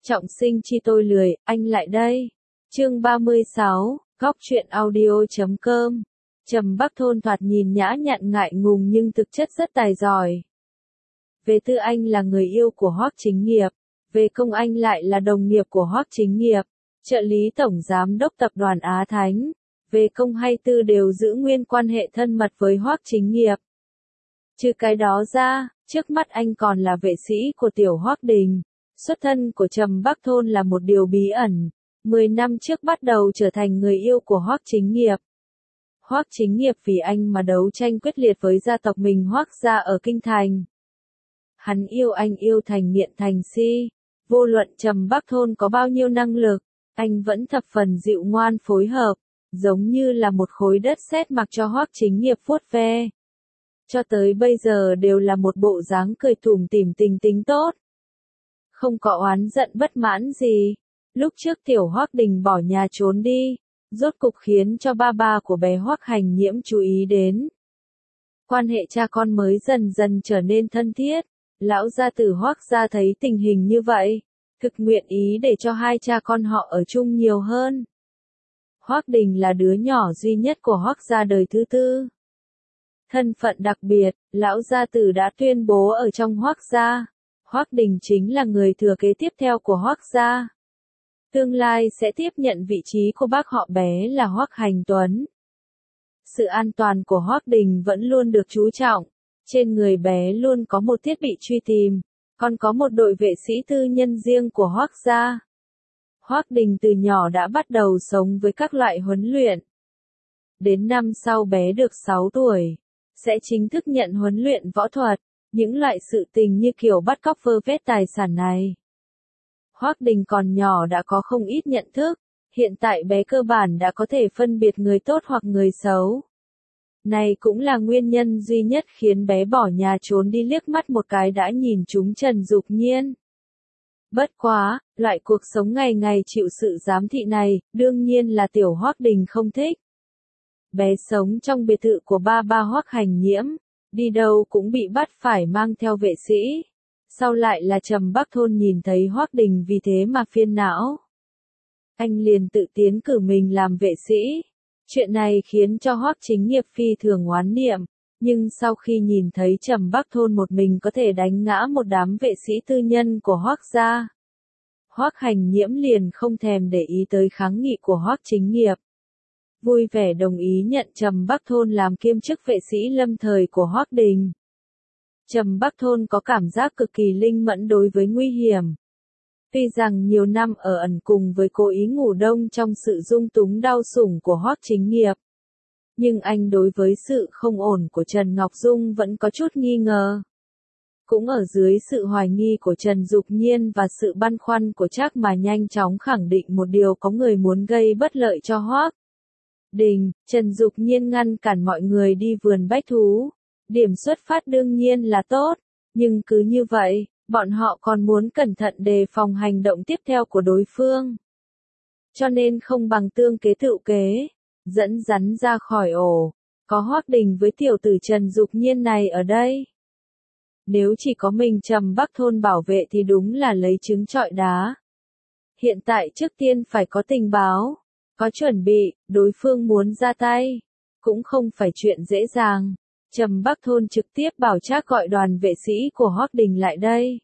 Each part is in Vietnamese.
Trọng sinh chi tôi lười, anh lại đây. Chương 36, góc truyện audio.com. Trầm Bắc Thôn thoạt nhìn nhã nhặn ngại ngùng nhưng thực chất rất tài giỏi. Về tư anh là người yêu của Hoắc Chính Nghiệp, về công anh lại là đồng nghiệp của Hoắc Chính Nghiệp, trợ lý tổng giám đốc tập đoàn Á Thánh. Về công hay tư đều giữ nguyên quan hệ thân mật với Hoắc Chính Nghiệp. Trừ cái đó ra, trước mắt anh còn là vệ sĩ của tiểu Hoắc Đình. Xuất thân của Trầm Bắc Thôn là một điều bí ẩn. 10 năm trước bắt đầu trở thành người yêu của Hoắc Chính Nghiệp. Hoắc Chính Nghiệp vì anh mà đấu tranh quyết liệt với gia tộc mình Hoắc gia ở Kinh Thành. Hắn yêu anh yêu thành nghiện thành si. Vô luận Trầm Bắc Thôn có bao nhiêu năng lực, anh vẫn thập phần dịu ngoan phối hợp, giống như là một khối đất sét mặc cho Hoắc Chính Nghiệp vuốt ve. Cho tới bây giờ đều là một bộ dáng cười tủm tỉm tình tính tốt. Không có oán giận bất mãn gì. Lúc trước tiểu Hoắc Đình bỏ nhà trốn đi, rốt cục khiến cho ba của bé Hoắc Hành Nhiễm chú ý đến. Quan hệ cha con mới dần dần trở nên thân thiết. Lão gia tử Hoắc gia thấy tình hình như vậy, thực nguyện ý để cho hai cha con họ ở chung nhiều hơn. Hoắc Đình là đứa nhỏ duy nhất của Hoắc gia đời thứ tư. Thân phận đặc biệt, lão gia tử đã tuyên bố ở trong Hoắc gia, Hoắc Đình chính là người thừa kế tiếp theo của Hoắc gia. Tương lai sẽ tiếp nhận vị trí của bác họ bé là Hoắc Hành Tuấn. Sự an toàn của Hoắc Đình vẫn luôn được chú trọng. Trên người bé luôn có một thiết bị truy tìm, còn có một đội vệ sĩ tư nhân riêng của Hoắc gia. Hoắc Đình từ nhỏ đã bắt đầu sống với các loại huấn luyện. Đến năm sau bé được 6 tuổi, sẽ chính thức nhận huấn luyện võ thuật, những loại sự tình như kiểu bắt cóc vơ vét tài sản này. Hoắc Đình còn nhỏ đã có không ít nhận thức, hiện tại bé cơ bản đã có thể phân biệt người tốt hoặc người xấu. Này cũng là nguyên nhân duy nhất khiến bé bỏ nhà trốn đi liếc mắt một cái đã nhìn trúng Trần Dục Nhiên. Bất quá, loại cuộc sống ngày ngày chịu sự giám thị này, đương nhiên là tiểu Hoắc Đình không thích. Bé sống trong biệt thự của ba Hoắc Hành Nhiễm, đi đâu cũng bị bắt phải mang theo vệ sĩ. Sau lại là Trầm Bắc Thôn nhìn thấy Hoắc Đình vì thế mà phiền não. Anh liền tự tiến cử mình làm vệ sĩ. Chuyện này khiến cho Hoắc Chính Nghiệp phi thường oán niệm, nhưng sau khi nhìn thấy Trầm Bắc Thôn một mình có thể đánh ngã một đám vệ sĩ tư nhân của Hoắc gia, Hoắc Hành Nhiễm liền không thèm để ý tới kháng nghị của Hoắc Chính Nghiệp. Vui vẻ đồng ý nhận Trầm Bắc Thôn làm kiêm chức vệ sĩ lâm thời của Hoắc Đình. Trầm Bắc Thôn có cảm giác cực kỳ linh mẫn đối với nguy hiểm. Tuy rằng nhiều năm ở ẩn cùng với cố ý ngủ đông trong sự dung túng đau sủng của Hoắc Chính Nghiệp, nhưng anh đối với sự không ổn của Trần Ngọc Dung vẫn có chút nghi ngờ. Cũng ở dưới sự hoài nghi của Trần Dục Nhiên và sự băn khoăn của Trác mà nhanh chóng khẳng định một điều có người muốn gây bất lợi cho Hoắc Đình, Trần Dục Nhiên ngăn cản mọi người đi vườn bách thú. Điểm xuất phát đương nhiên là tốt, nhưng cứ như vậy, bọn họ còn muốn cẩn thận đề phòng hành động tiếp theo của đối phương. Cho nên không bằng tương kế tựu kế, dẫn rắn ra khỏi ổ, có Hoắc Đình với tiểu tử Trần Dục Nhiên này ở đây. Nếu chỉ có mình Trầm Bắc Thôn bảo vệ thì đúng là lấy trứng trọi đá. Hiện tại trước tiên phải có tình báo, có chuẩn bị, đối phương muốn ra tay, cũng không phải chuyện dễ dàng. Trầm Bắc Thôn trực tiếp bảo Trác gọi đoàn vệ sĩ của Hoắc Đình lại đây.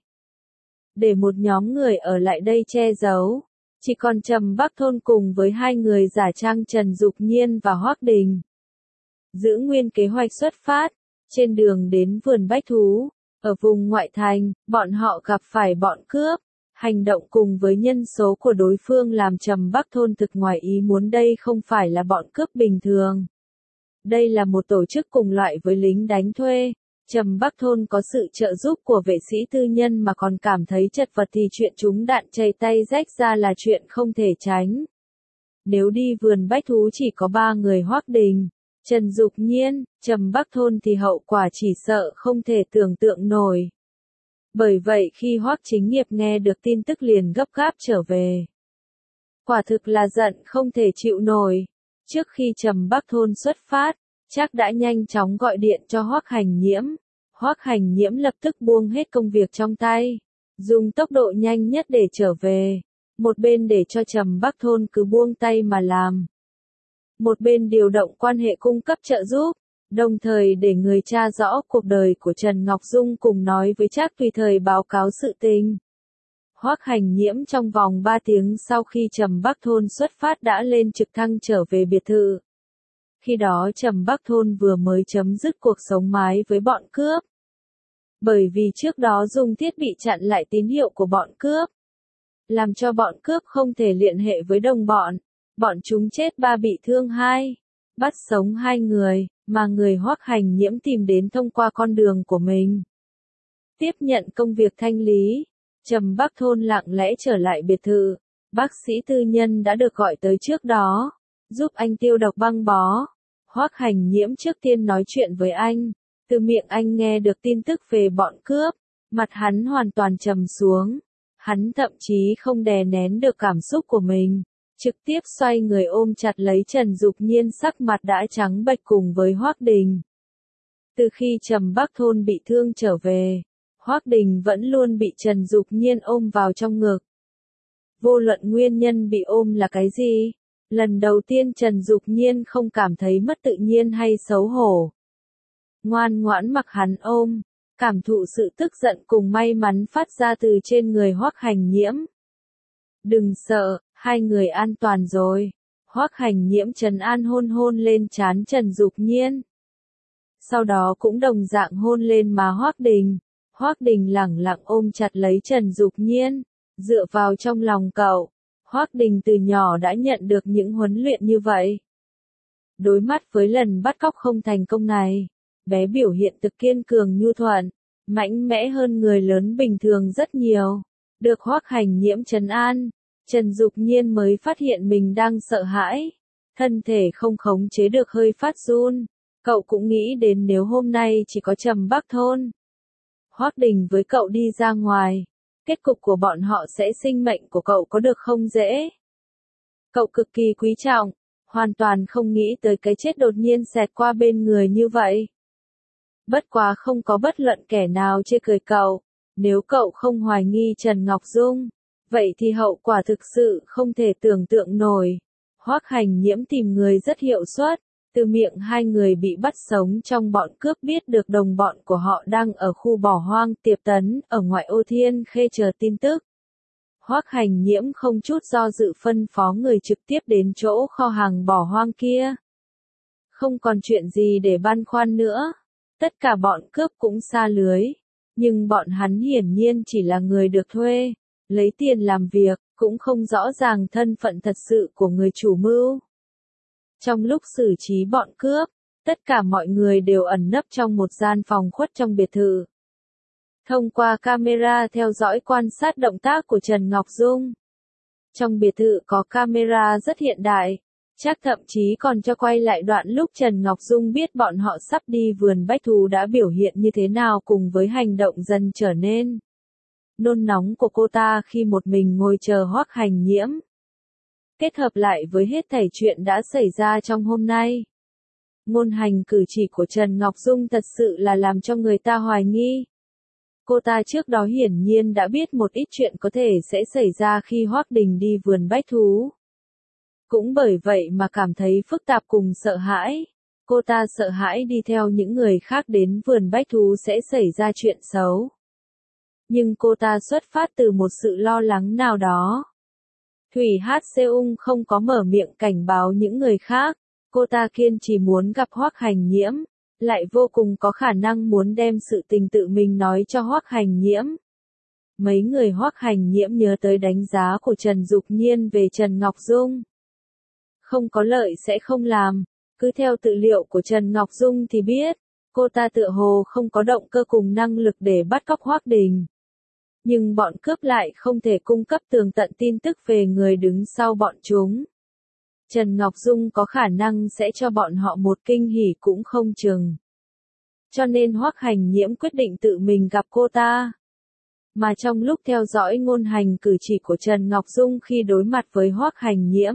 Để một nhóm người ở lại đây che giấu. Chỉ còn Trầm Bắc Thôn cùng với hai người giả trang Trần Dục Nhiên và Hoắc Đình. Giữ nguyên kế hoạch xuất phát. Trên đường đến vườn bách thú. Ở vùng ngoại thành, bọn họ gặp phải bọn cướp. Hành động cùng với nhân số của đối phương làm Trầm Bắc Thôn thực ngoài ý muốn đây không phải là bọn cướp bình thường. Đây là một tổ chức cùng loại với lính đánh thuê. Trầm Bắc Thôn có sự trợ giúp của vệ sĩ tư nhân mà còn cảm thấy chật vật thì chuyện trúng đạn chảy tay rách ra là chuyện không thể tránh. Nếu đi vườn bách thú chỉ có 3 người Hoắc Đình, Trần Dục Nhiên, Trầm Bắc Thôn thì hậu quả chỉ sợ không thể tưởng tượng nổi. Bởi vậy khi Hoắc Chính Nghiệp nghe được tin tức liền gấp gáp trở về. Quả thực là giận không thể chịu nổi. Trước khi Trầm Bắc Thôn xuất phát, Trác đã nhanh chóng gọi điện cho Hoắc Hành Nhiễm. Hoắc Hành Nhiễm lập tức buông hết công việc trong tay, dùng tốc độ nhanh nhất để trở về, một bên để cho Trầm Bắc Thôn cứ buông tay mà làm. Một bên điều động quan hệ cung cấp trợ giúp, đồng thời để người tra rõ cuộc đời của Trần Ngọc Dung cùng nói với Trác tùy thời báo cáo sự tình. Hoắc Hành Nhiễm trong vòng 3 tiếng sau khi Trầm Bắc Thôn xuất phát đã lên trực thăng trở về biệt thự. Khi đó Trầm Bắc Thôn vừa mới chấm dứt cuộc sống mái với bọn cướp. Bởi vì trước đó dùng thiết bị chặn lại tín hiệu của bọn cướp, làm cho bọn cướp không thể liên hệ với đồng bọn. Bọn chúng chết 3 bị thương 2, bắt sống 2 người, mà người Hoắc Hành Nhiễm tìm đến thông qua con đường của mình. Tiếp nhận công việc thanh lý, Trầm Bắc Thôn lặng lẽ trở lại biệt thự. Bác sĩ tư nhân đã được gọi tới trước đó, giúp anh tiêu độc băng bó. Hoắc Hành Nhiễm trước tiên nói chuyện với anh, từ miệng anh nghe được tin tức về bọn cướp, mặt hắn hoàn toàn trầm xuống. Hắn thậm chí không đè nén được cảm xúc của mình, trực tiếp xoay người ôm chặt lấy Trần Dục Nhiên, sắc mặt đã trắng bệch cùng với Hoắc Đình. Từ khi Trầm Bắc Thôn bị thương trở về, Hoắc Đình vẫn luôn bị Trần Dục Nhiên ôm vào trong ngực. Vô luận nguyên nhân bị ôm là cái gì, lần đầu tiên Trần Dục Nhiên không cảm thấy mất tự nhiên hay xấu hổ. Ngoan ngoãn mặc hắn ôm, cảm thụ sự tức giận cùng may mắn phát ra từ trên người Hoắc Hành Nhiễm. Đừng sợ, hai người an toàn rồi. Hoắc Hành Nhiễm trấn an hôn hôn lên trán Trần Dục Nhiên. Sau đó cũng đồng dạng hôn lên má Hoắc Đình. Hoắc Đình lẳng lặng ôm chặt lấy Trần Dục Nhiên, dựa vào trong lòng cậu. Hoắc Đình từ nhỏ đã nhận được những huấn luyện như vậy. Đối mặt với lần bắt cóc không thành công này, bé biểu hiện thực kiên cường nhu thuận, mạnh mẽ hơn người lớn bình thường rất nhiều. Được Hoắc Hành Nhiễm trấn an, Trần Dục Nhiên mới phát hiện mình đang sợ hãi, thân thể không khống chế được hơi phát run. Cậu cũng nghĩ đến nếu hôm nay chỉ có Trầm Bắc Thôn, Hoắc Đình với cậu đi ra ngoài, kết cục của bọn họ sẽ sinh mệnh của cậu có được không dễ. Cậu cực kỳ quý trọng, hoàn toàn không nghĩ tới cái chết đột nhiên xẹt qua bên người như vậy. Bất quá không có bất luận kẻ nào chê cười cậu, nếu cậu không hoài nghi Trần Ngọc Dung, vậy thì hậu quả thực sự không thể tưởng tượng nổi. Hoắc Hành Nhiễm tìm người rất hiệu suất, từ miệng hai người bị bắt sống trong bọn cướp biết được đồng bọn của họ đang ở khu bỏ hoang Tiệp Tấn ở ngoại ô Thiên Khê chờ tin tức. Hoắc Hành Nhiễm không chút do dự phân phó người trực tiếp đến chỗ kho hàng bỏ hoang kia. Không còn chuyện gì để băn khoăn nữa, tất cả bọn cướp cũng sa lưới, nhưng bọn hắn hiển nhiên chỉ là người được thuê, lấy tiền làm việc, cũng không rõ ràng thân phận thật sự của người chủ mưu. Trong lúc xử trí bọn cướp, tất cả mọi người đều ẩn nấp trong một gian phòng khuất trong biệt thự. Thông qua camera theo dõi quan sát động tác của Trần Ngọc Dung. Trong biệt thự có camera rất hiện đại, chắc thậm chí còn cho quay lại đoạn lúc Trần Ngọc Dung biết bọn họ sắp đi vườn bách thú đã biểu hiện như thế nào cùng với hành động dần trở nên nôn nóng của cô ta khi một mình ngồi chờ Hoắc Hành Nhiễm. Kết hợp lại với hết thảy chuyện đã xảy ra trong hôm nay, ngôn hành cử chỉ của Trần Ngọc Dung thật sự là làm cho người ta hoài nghi. Cô ta trước đó hiển nhiên đã biết một ít chuyện có thể sẽ xảy ra khi Hoắc Đình đi vườn bách thú. Cũng bởi vậy mà cảm thấy phức tạp cùng sợ hãi. Cô ta sợ hãi đi theo những người khác đến vườn bách thú sẽ xảy ra chuyện xấu. Nhưng cô ta xuất phát từ một sự lo lắng nào đó. Thủy Hát Seung không có mở miệng cảnh báo những người khác, cô ta kiên trì muốn gặp Hoắc Hành Nhiễm, lại vô cùng có khả năng muốn đem sự tình tự mình nói cho Hoắc Hành Nhiễm. Mấy người Hoắc Hành Nhiễm nhớ tới đánh giá của Trần Dục Nhiên về Trần Ngọc Dung. Không có lợi sẽ không làm, cứ theo tự liệu của Trần Ngọc Dung thì biết, cô ta tựa hồ không có động cơ cùng năng lực để bắt cóc Hoắc Đình. Nhưng bọn cướp lại không thể cung cấp tường tận tin tức về người đứng sau bọn chúng. Trần Ngọc Dung có khả năng sẽ cho bọn họ một kinh hỉ cũng không chừng. Cho nên Hoắc Hành Nhiễm quyết định tự mình gặp cô ta. Mà trong lúc theo dõi ngôn hành cử chỉ của Trần Ngọc Dung khi đối mặt với Hoắc Hành Nhiễm,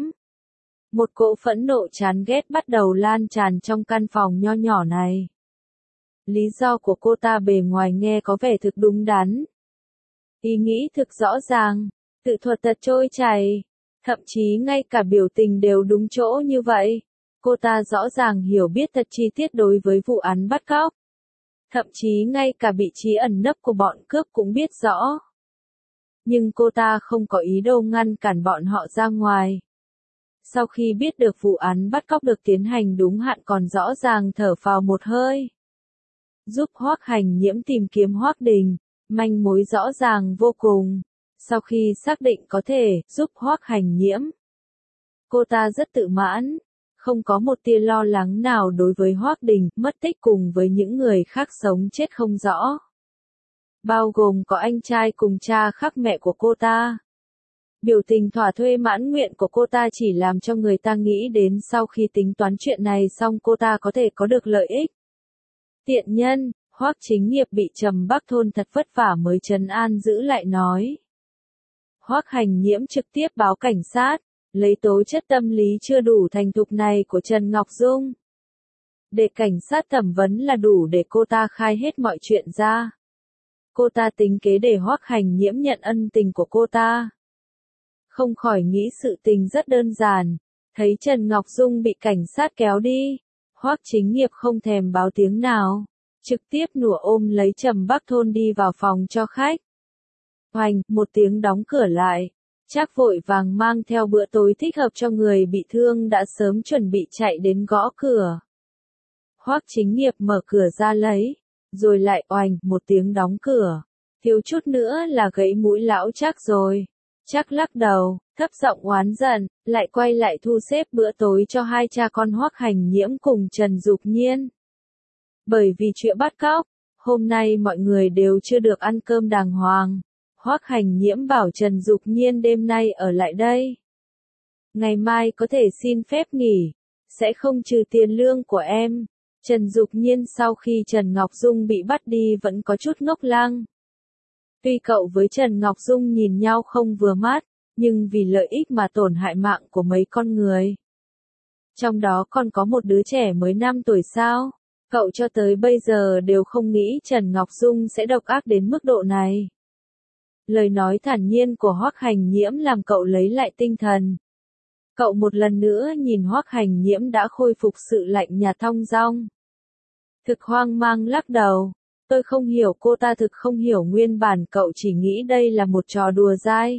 một cỗ phẫn nộ chán ghét bắt đầu lan tràn trong căn phòng nho nhỏ này. Lý do của cô ta bề ngoài nghe có vẻ thực đúng đắn. ý nghĩ thực rõ ràng, tự thuật thật trôi chảy, thậm chí ngay cả biểu tình đều đúng chỗ như vậy. Cô ta rõ ràng hiểu biết thật chi tiết đối với vụ án bắt cóc. Thậm chí ngay cả vị trí ẩn nấp của bọn cướp cũng biết rõ. Nhưng cô ta không có ý đồ ngăn cản bọn họ ra ngoài. Sau khi biết được vụ án bắt cóc được tiến hành đúng hạn còn rõ ràng thở phào một hơi. Giúp Hoắc Hành Nhiễm tìm kiếm Hoắc Đình, manh mối rõ ràng vô cùng. Sau khi xác định có thể giúp Hoắc Hành Nhiễm, cô ta rất tự mãn, không có một tia lo lắng nào đối với Hoắc Đình mất tích cùng với những người khác sống chết không rõ. Bao gồm có anh trai cùng cha khác mẹ của cô ta. Biểu tình thỏa thuê mãn nguyện của cô ta chỉ làm cho người ta nghĩ đến sau khi tính toán chuyện này xong cô ta có thể có được lợi ích. Tiện nhân, Hoắc Chính Nghiệp bị Trầm Bắc Thôn thật vất vả mới trấn an giữ lại nói. Hoắc Hành Nhiễm trực tiếp báo cảnh sát, lấy tố chất tâm lý chưa đủ thành thục này của Trần Ngọc Dung. Để cảnh sát thẩm vấn là đủ để cô ta khai hết mọi chuyện ra. Cô ta tính kế để Hoắc Hành Nhiễm nhận ân tình của cô ta. Không khỏi nghĩ sự tình rất đơn giản, thấy Trần Ngọc Dung bị cảnh sát kéo đi, Hoắc Chính Nghiệp không thèm báo tiếng nào, trực tiếp nủa ôm lấy Trầm Bắc Thôn đi vào phòng cho khách. Hoành, một tiếng đóng cửa lại, Trác vội vàng mang theo bữa tối thích hợp cho người bị thương đã sớm chuẩn bị chạy đến gõ cửa. Hoắc Chính Nghiệp mở cửa ra lấy, rồi lại oành, một tiếng đóng cửa, thiếu chút nữa là gãy mũi lão Trác rồi. Trác lắc đầu, thấp giọng oán giận, lại quay lại thu xếp bữa tối cho hai cha con Hoắc Hành Nhiễm cùng Trần Dục Nhiên. Bởi vì chuyện bắt cóc, hôm nay mọi người đều chưa được ăn cơm đàng hoàng. Hoắc Hành Nhiễm bảo Trần Dục Nhiên đêm nay ở lại đây. Ngày mai có thể xin phép nghỉ, sẽ không trừ tiền lương của em. Trần Dục Nhiên sau khi Trần Ngọc Dung bị bắt đi vẫn có chút ngốc lăng. Tuy cậu với Trần Ngọc Dung nhìn nhau không vừa mắt, nhưng vì lợi ích mà tổn hại mạng của mấy con người. Trong đó còn có một đứa trẻ mới 5 tuổi sao, cậu cho tới bây giờ đều không nghĩ Trần Ngọc Dung sẽ độc ác đến mức độ này. Lời nói thản nhiên của Hoắc Hành Nhiễm làm cậu lấy lại tinh thần. Cậu một lần nữa nhìn Hoắc Hành Nhiễm đã khôi phục sự lạnh nhạt thong dong. Thực hoang mang lắc đầu. Tôi không hiểu, cô ta thực không hiểu, nguyên bản cậu chỉ nghĩ đây là một trò đùa dai.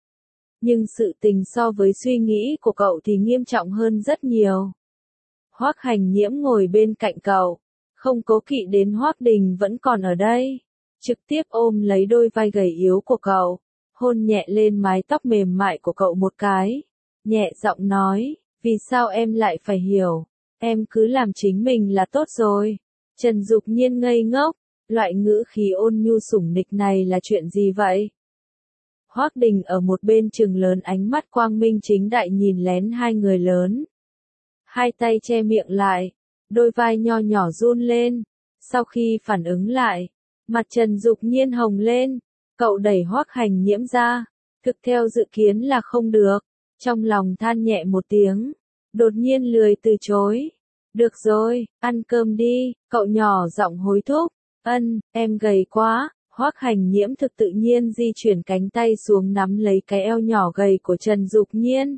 Nhưng sự tình so với suy nghĩ của cậu thì nghiêm trọng hơn rất nhiều. Hoắc Hành Nhiễm ngồi bên cạnh cậu, không cố kỵ đến Hoắc Đình vẫn còn ở đây. Trực tiếp ôm lấy đôi vai gầy yếu của cậu, hôn nhẹ lên mái tóc mềm mại của cậu một cái. Nhẹ giọng nói, vì sao em lại phải hiểu, em cứ làm chính mình là tốt rồi. Trần Dục Nhiên ngây ngốc. Loại ngữ khí ôn nhu sủng nịch này là chuyện gì vậy? Hoắc Đình ở một bên trừng lớn ánh mắt quang minh chính đại nhìn lén hai người lớn. Hai tay che miệng lại, đôi vai nho nhỏ run lên. Sau khi phản ứng lại, mặt Trần Dục Nhiên hồng lên, cậu đẩy Hoắc Hành Nhiễm ra, thực theo dự kiến là không được. Trong lòng than nhẹ một tiếng, đột nhiên lười từ chối. Được rồi, ăn cơm đi, cậu nhỏ giọng hối thúc. Em gầy quá. Hoắc Hành Nhiễm thực tự nhiên di chuyển cánh tay xuống nắm lấy cái eo nhỏ gầy của Trần Dục Nhiên.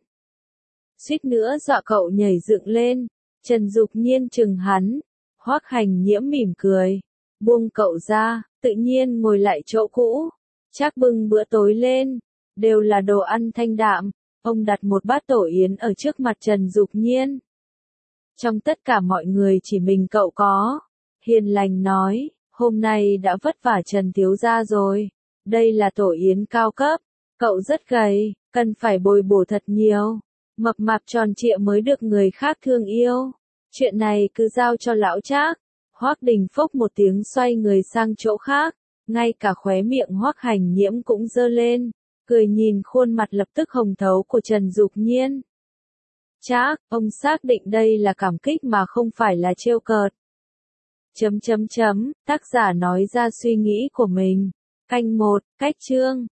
Suýt nữa dọa cậu nhảy dựng lên. Trần Dục Nhiên chừng hắn. Hoắc Hành Nhiễm mỉm cười, buông cậu ra, tự nhiên ngồi lại chỗ cũ. Trác bưng bữa tối lên, đều là đồ ăn thanh đạm. Ông đặt một bát tổ yến ở trước mặt Trần Dục Nhiên. Trong tất cả mọi người chỉ mình cậu có. Hiền lành nói, hôm nay đã vất vả Trần thiếu gia rồi. Đây là tổ yến cao cấp. Cậu rất gầy, cần phải bồi bổ thật nhiều. Mập mạp tròn trịa mới được người khác thương yêu. Chuyện này cứ giao cho lão Trác. Hoắc Đình phốc một tiếng xoay người sang chỗ khác. Ngay cả khóe miệng Hoắc Hành Nhiễm cũng giơ lên. Cười nhìn khuôn mặt lập tức hồng thấu của Trần Dục Nhiên. Trác, ông xác định đây là cảm kích mà không phải là trêu cợt. Tác giả nói ra suy nghĩ của mình. Canh 1, cách chương.